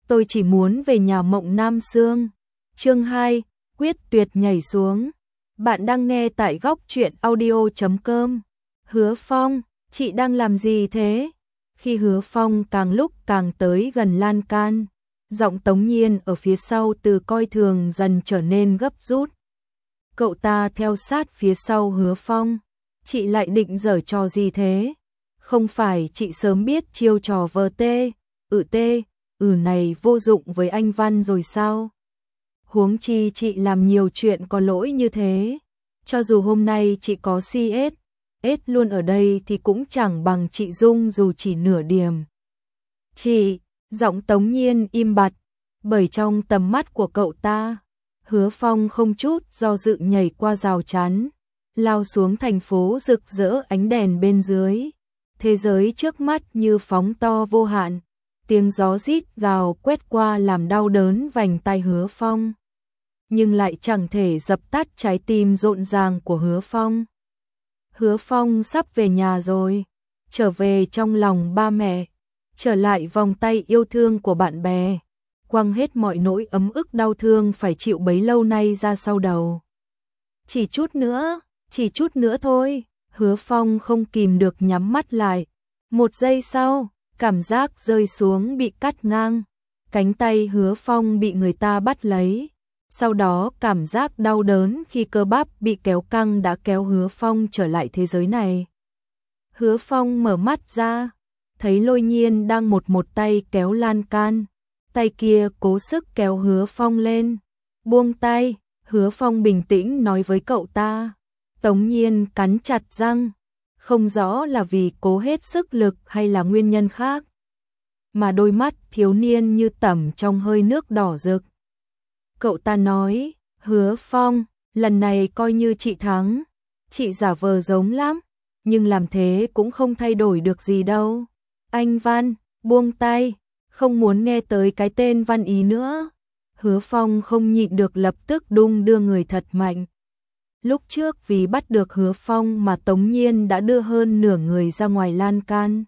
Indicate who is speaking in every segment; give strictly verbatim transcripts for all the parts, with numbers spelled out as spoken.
Speaker 1: tôi chỉ muốn về nhà Mộng Nam Xương. Chương hai, quyết tuyệt nhảy xuống. Bạn đang nghe tại góc truyện audio chấm com. Hứa Phong, chị đang làm gì thế? Khi Hứa Phong càng lúc càng tới gần lan can, giọng Tống Nhiên ở phía sau từ coi thường dần trở nên gấp rút. Cậu ta theo sát phía sau Hứa Phong. Chị lại định giở trò gì thế? Không phải chị sớm biết chiêu trò vờ tê, ử tê, ừ này vô dụng với anh Văn rồi sao? Huống chi chị làm nhiều chuyện có lỗi như thế. Cho dù hôm nay chị có xê ét, ét luôn ở đây thì cũng chẳng bằng chị Dung dù chỉ nửa điểm. Chị, giọng Tống Nhiên im bặt, bởi trong tầm mắt của cậu ta, Hứa Phong không chút do dự nhảy qua rào chắn, lao xuống thành phố rực rỡ ánh đèn bên dưới. Thế giới trước mắt như phóng to vô hạn, tiếng gió rít gào quét qua làm đau đớn vành tai Hứa Phong, nhưng lại chẳng thể dập tắt trái tim rộn ràng của Hứa Phong. Hứa Phong sắp về nhà rồi, trở về trong lòng ba mẹ, trở lại vòng tay yêu thương của bạn bè, quăng hết mọi nỗi ấm ức đau thương phải chịu bấy lâu nay ra sau đầu. Chỉ chút nữa, chỉ chút nữa thôi. Hứa Phong không kìm được nhắm mắt lại. Một giây sau, cảm giác rơi xuống bị cắt ngang. Cánh tay Hứa Phong bị người ta bắt lấy. Sau đó cảm giác đau đớn khi cơ bắp bị kéo căng đã kéo Hứa Phong trở lại thế giới này. Hứa Phong mở mắt ra, thấy Lôi Nhiên đang một một tay kéo lan can. Tay kia cố sức kéo Hứa Phong lên. Buông tay, Hứa Phong bình tĩnh nói với cậu ta. Tống Nhiên cắn chặt răng, không rõ là vì cố hết sức lực hay là nguyên nhân khác, mà đôi mắt thiếu niên như tẩm trong hơi nước đỏ rực. Cậu ta nói, Hứa Phong, lần này coi như chị thắng, chị giả vờ giống lắm, nhưng làm thế cũng không thay đổi được gì đâu. Anh Văn, buông tay, không muốn nghe tới cái tên Văn Ý nữa. Hứa Phong không nhịn được lập tức đung đưa người thật mạnh. Lúc trước vì bắt được Hứa Phong mà Tống Nhiên đã đưa hơn nửa người ra ngoài lan can.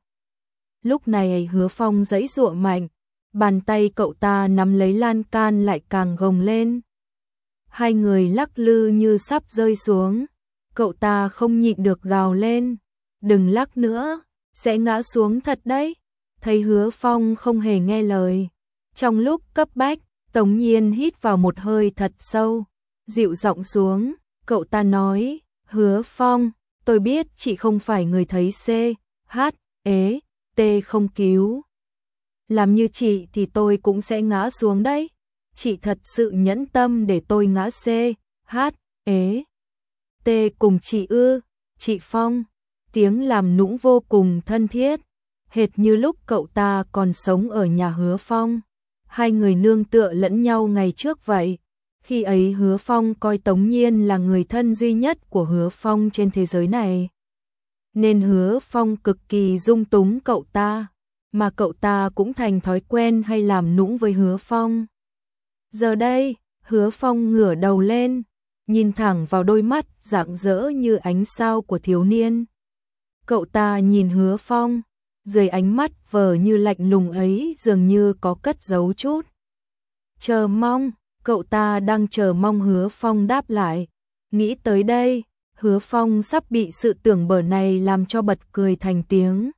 Speaker 1: Lúc này Hứa Phong giãy giụa mạnh, bàn tay cậu ta nắm lấy lan can lại càng gồng lên. Hai người lắc lư như sắp rơi xuống, cậu ta không nhịn được gào lên, đừng lắc nữa, sẽ ngã xuống thật đấy. Thấy Hứa Phong không hề nghe lời, trong lúc cấp bách, Tống Nhiên hít vào một hơi thật sâu, dịu giọng xuống. Cậu ta nói, Hứa Phong, tôi biết chị không phải người thấy C, H, ế, T không cứu. Làm như chị thì tôi cũng sẽ ngã xuống đấy. Chị thật sự nhẫn tâm để tôi ngã C, H, ế, T cùng chị ư. Chị Phong, tiếng làm nũng vô cùng thân thiết, hệt như lúc cậu ta còn sống ở nhà Hứa Phong. Hai người nương tựa lẫn nhau ngày trước vậy. Khi ấy Hứa Phong coi Tống Nhiên là người thân duy nhất của Hứa Phong trên thế giới này. Nên Hứa Phong cực kỳ dung túng cậu ta, mà cậu ta cũng thành thói quen hay làm nũng với Hứa Phong. Giờ đây, Hứa Phong ngửa đầu lên, nhìn thẳng vào đôi mắt rạng rỡ như ánh sao của thiếu niên. Cậu ta nhìn Hứa Phong, dưới ánh mắt vờ như lạnh lùng ấy dường như có cất giấu chút chờ mong. Cậu ta đang chờ mong Hứa Phong đáp lại. Nghĩ tới đây, Hứa Phong sắp bị sự tưởng bở này làm cho bật cười thành tiếng.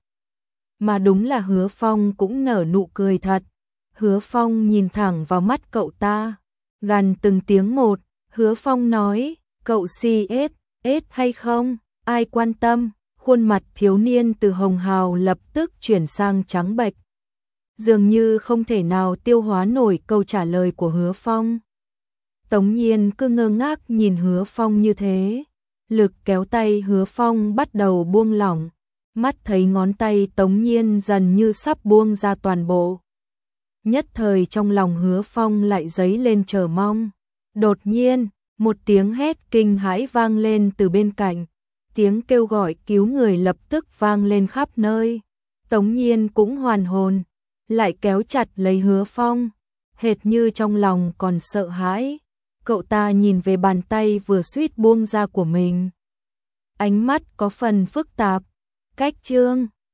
Speaker 1: Mà đúng là Hứa Phong cũng nở nụ cười thật. Hứa Phong nhìn thẳng vào mắt cậu ta, gằn từng tiếng một. Hứa Phong nói, cậu xê ét, ét hay không, ai quan tâm. Khuôn mặt thiếu niên từ hồng hào lập tức chuyển sang trắng bệch, dường như không thể nào tiêu hóa nổi câu trả lời của Hứa Phong. Tống Nhiên cứ ngơ ngác nhìn Hứa Phong như thế, lực kéo tay Hứa Phong bắt đầu buông lỏng, mắt thấy ngón tay Tống Nhiên dần như sắp buông ra toàn bộ. Nhất thời trong lòng Hứa Phong lại dấy lên chờ mong. Đột nhiên, một tiếng hét kinh hãi vang lên từ bên cạnh, tiếng kêu gọi cứu người lập tức vang lên khắp nơi. Tống Nhiên cũng hoàn hồn, lại kéo chặt lấy Hứa Phong, hệt như trong lòng còn sợ hãi. Cậu ta nhìn về bàn tay vừa suýt buông ra của mình, ánh mắt có phần phức tạp. Cách chương